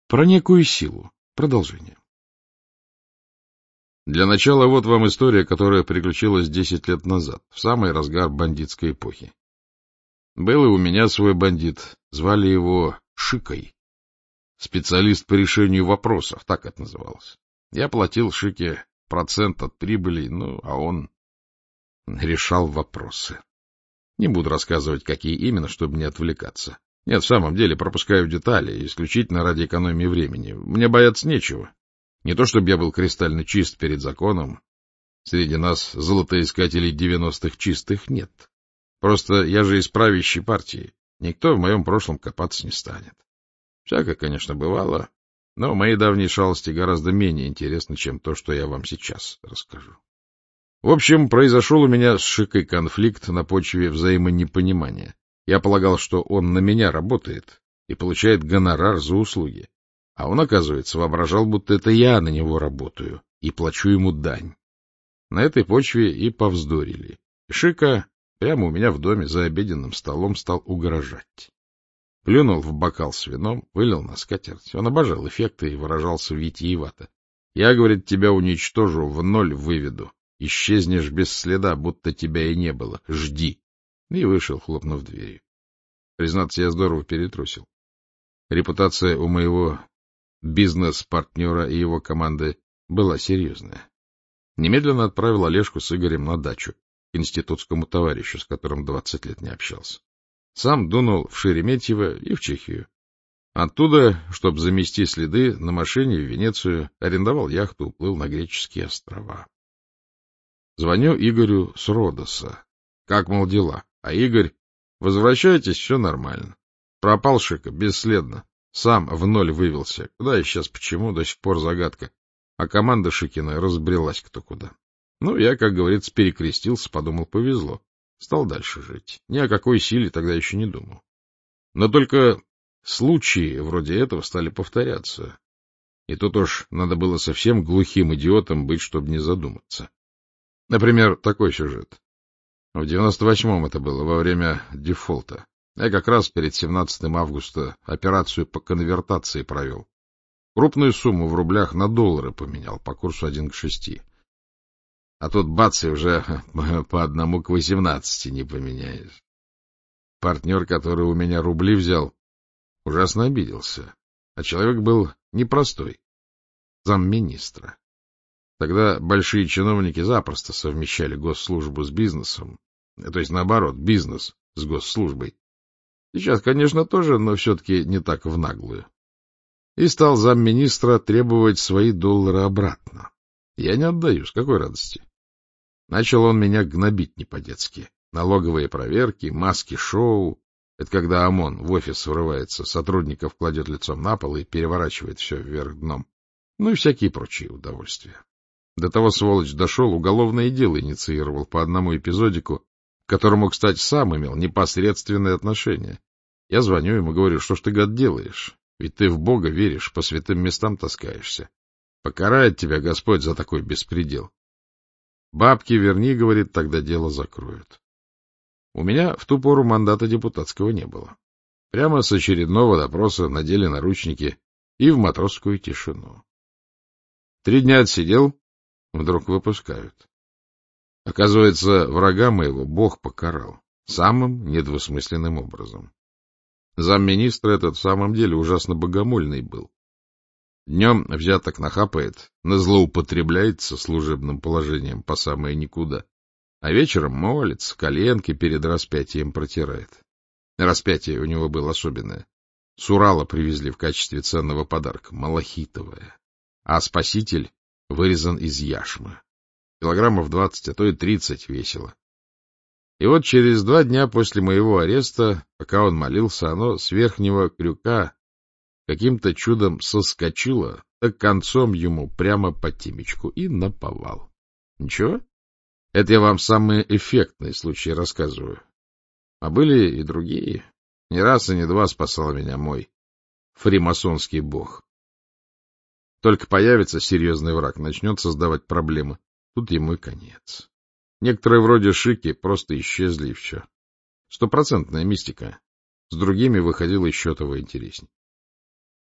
Про некую силу. Продолжение. Для начала вот вам история, которая приключилась 10 лет назад, в самый разгар бандитской эпохи. Был и у меня свой бандит, звали его Шикой. Специалист по решению вопросов, так это называлось. Я платил Шике процент от прибыли, а он решал вопросы. Не буду рассказывать, какие именно, чтобы не отвлекаться. Нет, в самом деле, пропускаю детали, исключительно ради экономии времени. Мне бояться нечего. Не то чтобы я был кристально чист перед законом. Среди нас золотоискателей 90-х чистых нет. Просто я же из правящей партии. Никто в моем прошлом копаться не станет. Всякое, конечно, бывало, но мои давние шалости гораздо менее интересны, чем то, что я вам сейчас расскажу. В общем, произошел у меня с Шикой конфликт на почве взаимонепонимания. Я полагал, что он на меня работает и получает гонорар за услуги. А он, оказывается, воображал, будто это я на него работаю и плачу ему дань. На этой почве и повздорили. Шика прямо у меня в доме за обеденным столом стал угрожать. Плюнул в бокал с вином, вылил на скатерть. Он обожал эффекты и выражался витиевато. Я, говорит, тебя уничтожу, в ноль выведу. Исчезнешь без следа, будто тебя и не было. Жди. И вышел, хлопнув дверью. Признаться, я здорово перетрусил. Репутация у моего бизнес-партнера и его команды была серьезная. Немедленно отправил Олежку с Игорем на дачу к институтскому товарищу, с которым 20 лет не общался. Сам дунул в Шереметьево и в Чехию. Оттуда, чтобы замести следы, на машине в Венецию арендовал яхту, уплыл на греческие острова. Звоню Игорю с Родоса. Как, мол, дела? А Игорь: возвращайтесь, все нормально. Пропал Шика бесследно. Сам в ноль вывелся. Куда и сейчас, почему, до сих пор загадка. А команда Шикина разбрелась кто куда. Я, как говорится, перекрестился, подумал, повезло. Стал дальше жить. Ни о какой силе тогда еще не думал. Но только случаи вроде этого стали повторяться. И тут уж надо было совсем глухим идиотом быть, чтобы не задуматься. Например, такой сюжет. В 98-м это было, во время дефолта. Я как раз перед 17 августа операцию по конвертации провел. Крупную сумму в рублях на доллары поменял по курсу 1 к 6. А тут бац, и уже по 1 к 18 не поменяешь. Партнер, который у меня рубли взял, ужасно обиделся. А человек был непростой, замминистра. Тогда большие чиновники запросто совмещали госслужбу с бизнесом, то есть, наоборот, бизнес с госслужбой. Сейчас, конечно, тоже, но все-таки не так в наглую. И стал замминистра требовать свои доллары обратно. Я не отдаю, с какой радости. Начал он меня гнобить не по-детски. Налоговые проверки, маски-шоу. Это когда ОМОН в офис врывается, сотрудников кладет лицом на пол и переворачивает все вверх дном. И всякие прочие удовольствия. До того сволочь дошел, уголовное дело инициировал по одному эпизодику, к которому, кстати, сам имел непосредственное отношение. Я звоню ему, говорю: что ж ты, гад, делаешь? Ведь ты в Бога веришь, по святым местам таскаешься. Покарает тебя Господь за такой беспредел. Бабки верни, говорит, тогда дело закроют. У меня в ту пору мандата депутатского не было. Прямо с очередного допроса надели наручники и в матросскую тишину. 3 дня отсидел, вдруг выпускают. Оказывается, врага моего Бог покарал самым недвусмысленным образом. Замминистра этот в самом деле ужасно богомольный был. Днем взяток нахапает, назлоупотребляется служебным положением по самое никуда, а вечером молится, коленки перед распятием протирает. Распятие у него было особенное. С Урала привезли в качестве ценного подарка, малахитовое, а спаситель вырезан из яшмы. Килограммов 20, а то и 30 весило. И вот через 2 дня после моего ареста, пока он молился, оно с верхнего крюка каким-то чудом соскочило, так концом ему прямо по темечку и наповал. Ничего? Это я вам самые эффектные случаи рассказываю. А были и другие. Не раз и не два спасал меня мой фримасонский бог. Только появится серьезный враг, начнет создавать проблемы. Тут ему и конец. Некоторые вроде Шики просто исчезли, и все. 100% мистика. С другими выходило еще того интереснее.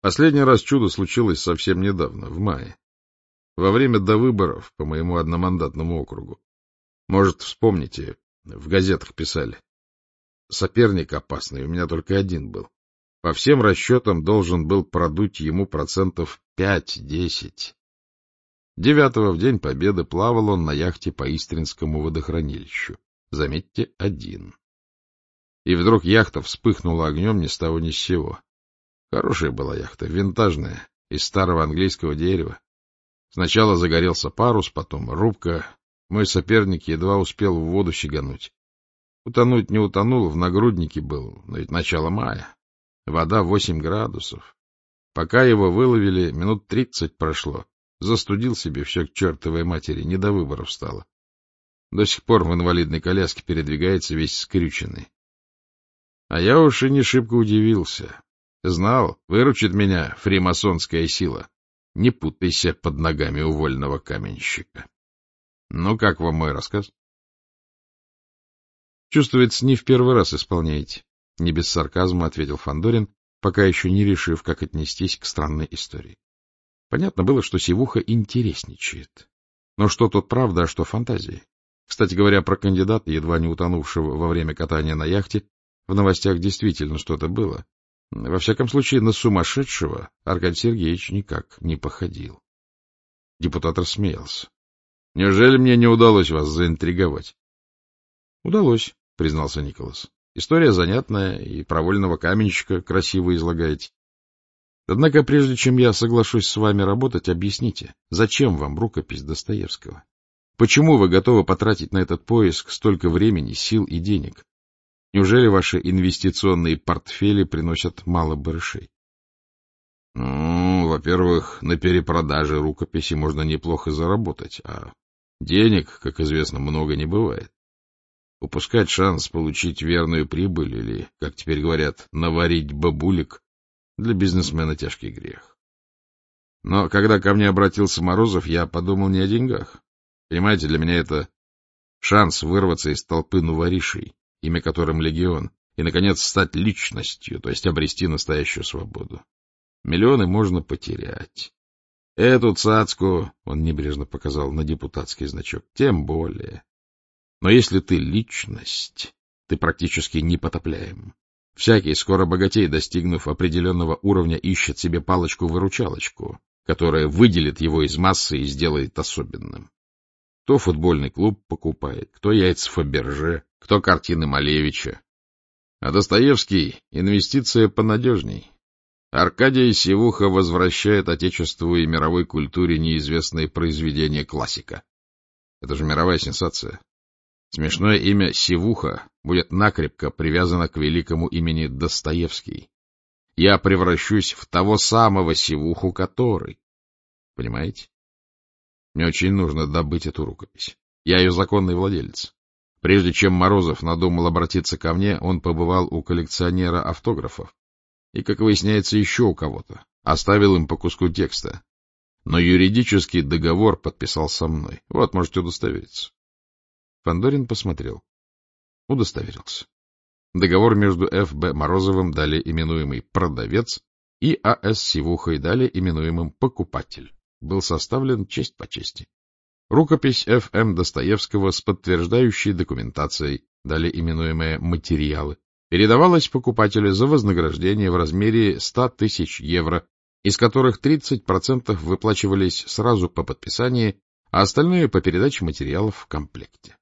Последний раз чудо случилось совсем недавно, в мае, во время довыборов по моему одномандатному округу. Может, вспомните, в газетах писали. Соперник опасный, у меня только один был. По всем расчетам должен был продуть ему 5-10%. 9-го в день победы плавал он на яхте по Истринскому водохранилищу. Заметьте, один. И вдруг яхта вспыхнула огнем ни с того ни с сего. Хорошая была яхта, винтажная, из старого английского дерева. Сначала загорелся парус, потом рубка. Мой соперник едва успел в воду сигануть. Утонуть не утонул, в нагруднике был, но ведь начало мая. Вода 8 градусов. Пока его выловили, минут 30 прошло. Застудил себе все к чертовой матери, не до выборов стало. До сих пор в инвалидной коляске передвигается весь скрюченный. А я уж и не шибко удивился. Знал, выручит меня фримасонская сила. Не путайся под ногами у вольного каменщика. Ну, как вам мой рассказ? Чувствуется, не в первый раз исполняете. Не без сарказма ответил Фандорин, пока еще не решив, как отнестись к странной истории. Понятно было, что Сивуха интересничает. Но что тут правда, а что фантазии? Кстати говоря, про кандидата, едва не утонувшего во время катания на яхте, в новостях действительно что-то было. Во всяком случае, на сумасшедшего Аркадий Сергеевич никак не походил. Депутат рассмеялся. — Неужели мне не удалось вас заинтриговать? — Удалось, — признался Николас. — История занятная, и про вольного каменщика красиво излагаете. Однако, прежде чем я соглашусь с вами работать, объясните, зачем вам рукопись Достоевского? Почему вы готовы потратить на этот поиск столько времени, сил и денег? Неужели ваши инвестиционные портфели приносят мало барышей? Ну, во-первых, на перепродаже рукописи можно неплохо заработать, а денег, как известно, много не бывает. Упускать шанс получить верную прибыль или, как теперь говорят, наварить бабулек для бизнесмена тяжкий грех. Но когда ко мне обратился Морозов, я подумал не о деньгах. Понимаете, для меня это шанс вырваться из толпы новоришей, имя которым легион, и, наконец, стать личностью, то есть обрести настоящую свободу. Миллионы можно потерять. Эту цацку, он небрежно показал на депутатский значок, тем более. Но если ты личность, ты практически непотопляем. Всякий скоро богатей, достигнув определенного уровня, ищет себе палочку-выручалочку, которая выделит его из массы и сделает особенным. Кто футбольный клуб покупает, кто яйца Фаберже, кто картины Малевича. А Достоевский — инвестиция понадежней. Аркадий Сивуха возвращает отечеству и мировой культуре неизвестные произведения классика. Это же мировая сенсация. Смешное имя Сивуха будет накрепко привязано к великому имени Достоевский. Я превращусь в того самого Сивуху, который... Понимаете? Мне очень нужно добыть эту рукопись. Я ее законный владелец. Прежде чем Морозов надумал обратиться ко мне, он побывал у коллекционера автографов. И, как выясняется, еще у кого-то. Оставил им по куску текста. Но юридический договор подписал со мной. Вот, можете удостовериться. Фандорин посмотрел. Удостоверился. Договор между Ф.Б. Морозовым, далее именуемый «продавец», и А.С. Сивухой, далее именуемым «покупатель», был составлен честь по чести. Рукопись Ф.М. Достоевского с подтверждающей документацией, далее именуемая «материалы», передавалась покупателю за вознаграждение в размере 100 тысяч евро, из которых 30% выплачивались сразу по подписании, а остальное по передаче материалов в комплекте.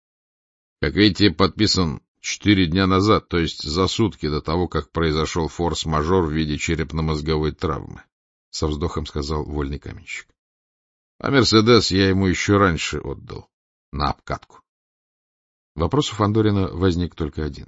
Как видите, подписан 4 дня назад, то есть за сутки до того, как произошел форс-мажор в виде черепно-мозговой травмы, — со вздохом сказал вольный каменщик. А «Мерседес» я ему еще раньше отдал, на обкатку. Вопрос у Фандорина возник только один.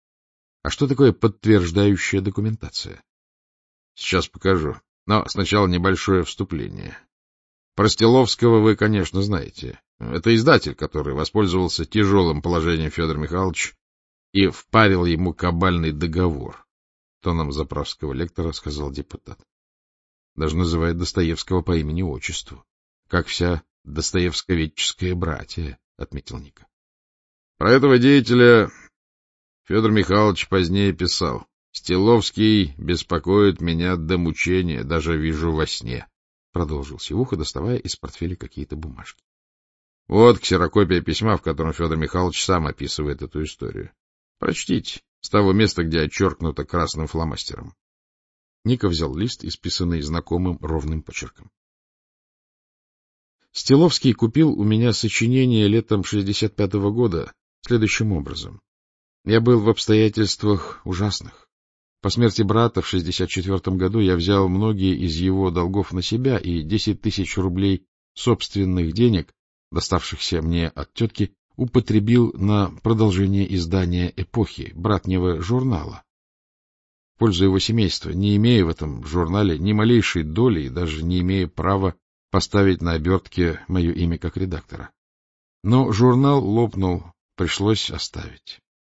А что такое подтверждающая документация? Сейчас покажу, но сначала небольшое вступление. Про Стеловского вы, конечно, знаете. Это издатель, который воспользовался тяжелым положением Федора Михайловича и впарил ему кабальный договор, тоном заправского лектора сказал депутат. Даже называет Достоевского по имени-отчеству, как вся достоевсковедческая братья, отметил Ника. Про этого деятеля Федор Михайлович позднее писал. Стеловский беспокоит меня до мучения, даже вижу во сне, — продолжил Сивуха, доставая из портфеля какие-то бумажки. Вот ксерокопия письма, в котором Федор Михайлович сам описывает эту историю. Прочтите, с того места, где отчеркнуто красным фломастером. Ника взял лист, исписанный знакомым ровным почерком. Стеловский купил у меня сочинение летом 65-го года следующим образом. Я был в обстоятельствах ужасных. По смерти брата в 64-м году я взял многие из его долгов на себя, и 10 тысяч рублей собственных денег, доставшихся мне от тетки, употребил на продолжение издания «Эпохи», братнего журнала. В пользу его семейства, не имея в этом журнале ни малейшей доли и даже не имея права поставить на обертке мое имя как редактора. Но журнал лопнул, пришлось оставить.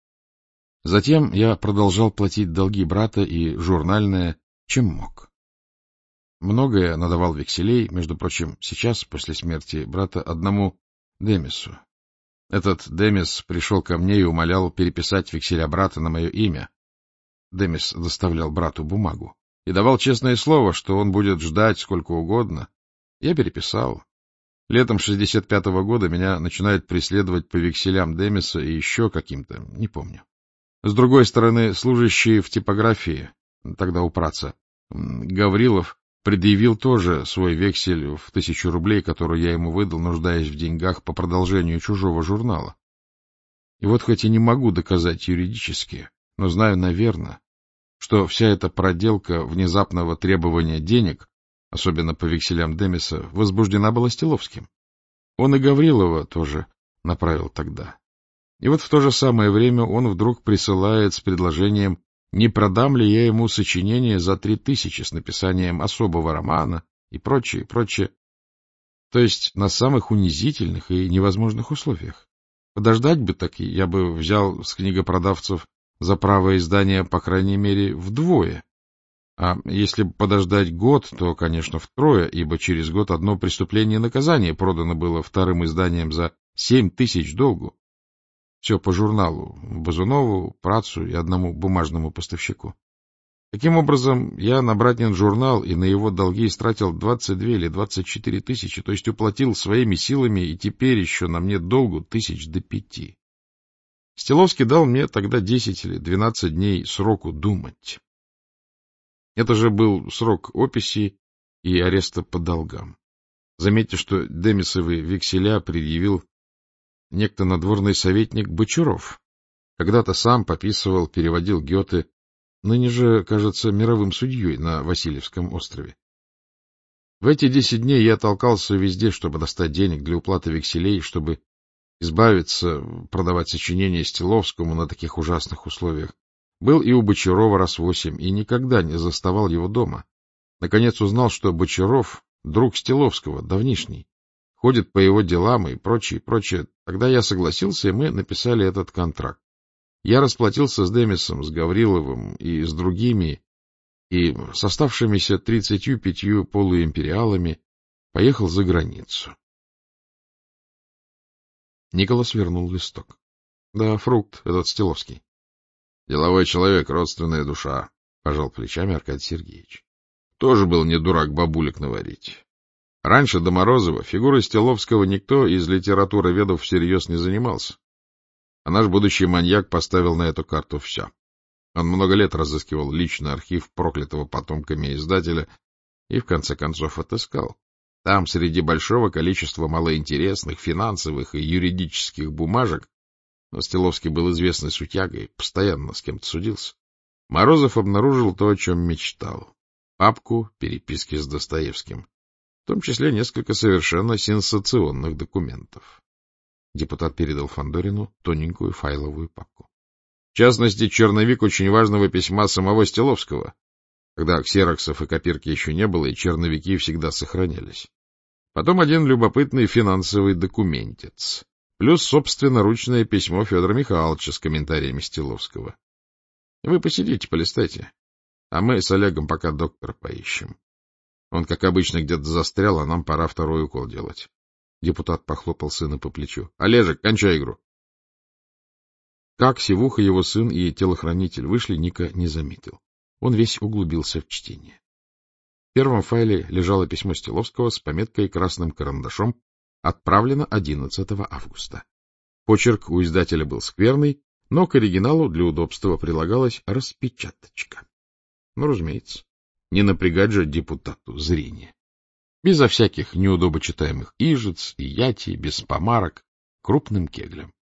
Затем я продолжал платить долги брата и журнальное, чем мог. Многое надавал векселей, между прочим, сейчас, после смерти брата, одному Демису. Этот Демис пришел ко мне и умолял переписать векселя брата на мое имя. Демис доставлял брату бумагу и давал честное слово, что он будет ждать сколько угодно. Я переписал. Летом 65-го года меня начинают преследовать по векселям Демиса и еще каким-то, не помню. С другой стороны, служащий в типографии, тогда у праца, Гаврилов, предъявил тоже свой вексель в 1000 рублей, которую я ему выдал, нуждаясь в деньгах по продолжению чужого журнала. И вот хоть и не могу доказать юридически, но знаю, наверное, что вся эта проделка внезапного требования денег, особенно по векселям Демиса, возбуждена была Стеловским. Он и Гаврилова тоже направил тогда. И вот в то же самое время он вдруг присылает с предложением, не продам ли я ему сочинение за 3000 с написанием особого романа и прочее, прочее. То есть на самых унизительных и невозможных условиях. Подождать бы таки, я бы взял с книгопродавцев за право издания, по крайней мере, вдвое. А если подождать год, то, конечно, втрое, ибо через год одно преступление и наказание продано было вторым изданием за 7000 долгу. Все по журналу, Базунову, Працу и одному бумажному поставщику. Таким образом, я на братнин журнал и на его долги истратил 22 или 24 тысячи, то есть уплатил своими силами, и теперь еще на мне долгу 1000 до 5. Стеловский дал мне тогда 10 или 12 дней сроку думать. Это же был срок описи и ареста по долгам. Заметьте, что Демисовы векселя предъявил некто надворный советник Бочаров. Когда-то сам пописывал, переводил Гёте, ныне же, кажется, мировым судьей на Васильевском острове. В эти 10 дней я толкался везде, чтобы достать денег для уплаты векселей, чтобы избавиться, продавать сочинения Стеловскому на таких ужасных условиях. Был и у Бочарова раз 8, и никогда не заставал его дома. Наконец узнал, что Бочаров — друг Стеловского, давнишний. Ходит по его делам и прочее, прочее. Тогда я согласился, и мы написали этот контракт. Я расплатился с Демисом, с Гавриловым и с другими, и с оставшимися 35 полуимпериалами поехал за границу. Николас вернул листок. Да, фрукт этот Стеловский. Деловой человек, родственная душа, — пожал плечами Аркадий Сергеевич. Тоже был не дурак бабулек наварить. Раньше до Морозова фигурой Стеловского никто из литературоведов всерьез не занимался. А наш будущий маньяк поставил на эту карту все. Он много лет разыскивал личный архив проклятого потомками издателя и, в конце концов, отыскал. Там, среди большого количества малоинтересных финансовых и юридических бумажек, но Стеловский был известный сутягой, постоянно с кем-то судился, Морозов обнаружил то, о чем мечтал — папку переписки с Достоевским, в том числе несколько совершенно сенсационных документов. Депутат передал Фандорину тоненькую файловую папку. В частности, черновик очень важного письма самого Стеловского, когда ксероксов и копирки еще не было, и черновики всегда сохранялись. Потом один любопытный финансовый документец, плюс собственноручное письмо Федора Михайловича с комментариями Стеловского. Вы посидите, полистайте, а мы с Олегом пока доктора поищем. Он, как обычно, где-то застрял, а нам пора второй укол делать. Депутат похлопал сына по плечу. — Олежек, кончай игру. Как Севуха, его сын и телохранитель вышли, Ника не заметил. Он весь углубился в чтение. В первом файле лежало письмо Стиловского с пометкой красным карандашом «Отправлено 11 августа». Почерк у издателя был скверный, но к оригиналу для удобства прилагалась распечаточка. Ну, разумеется, не напрягать же депутату зрение. Безо всяких неудобочитаемых ижиц и яти, без помарок, крупным кеглем.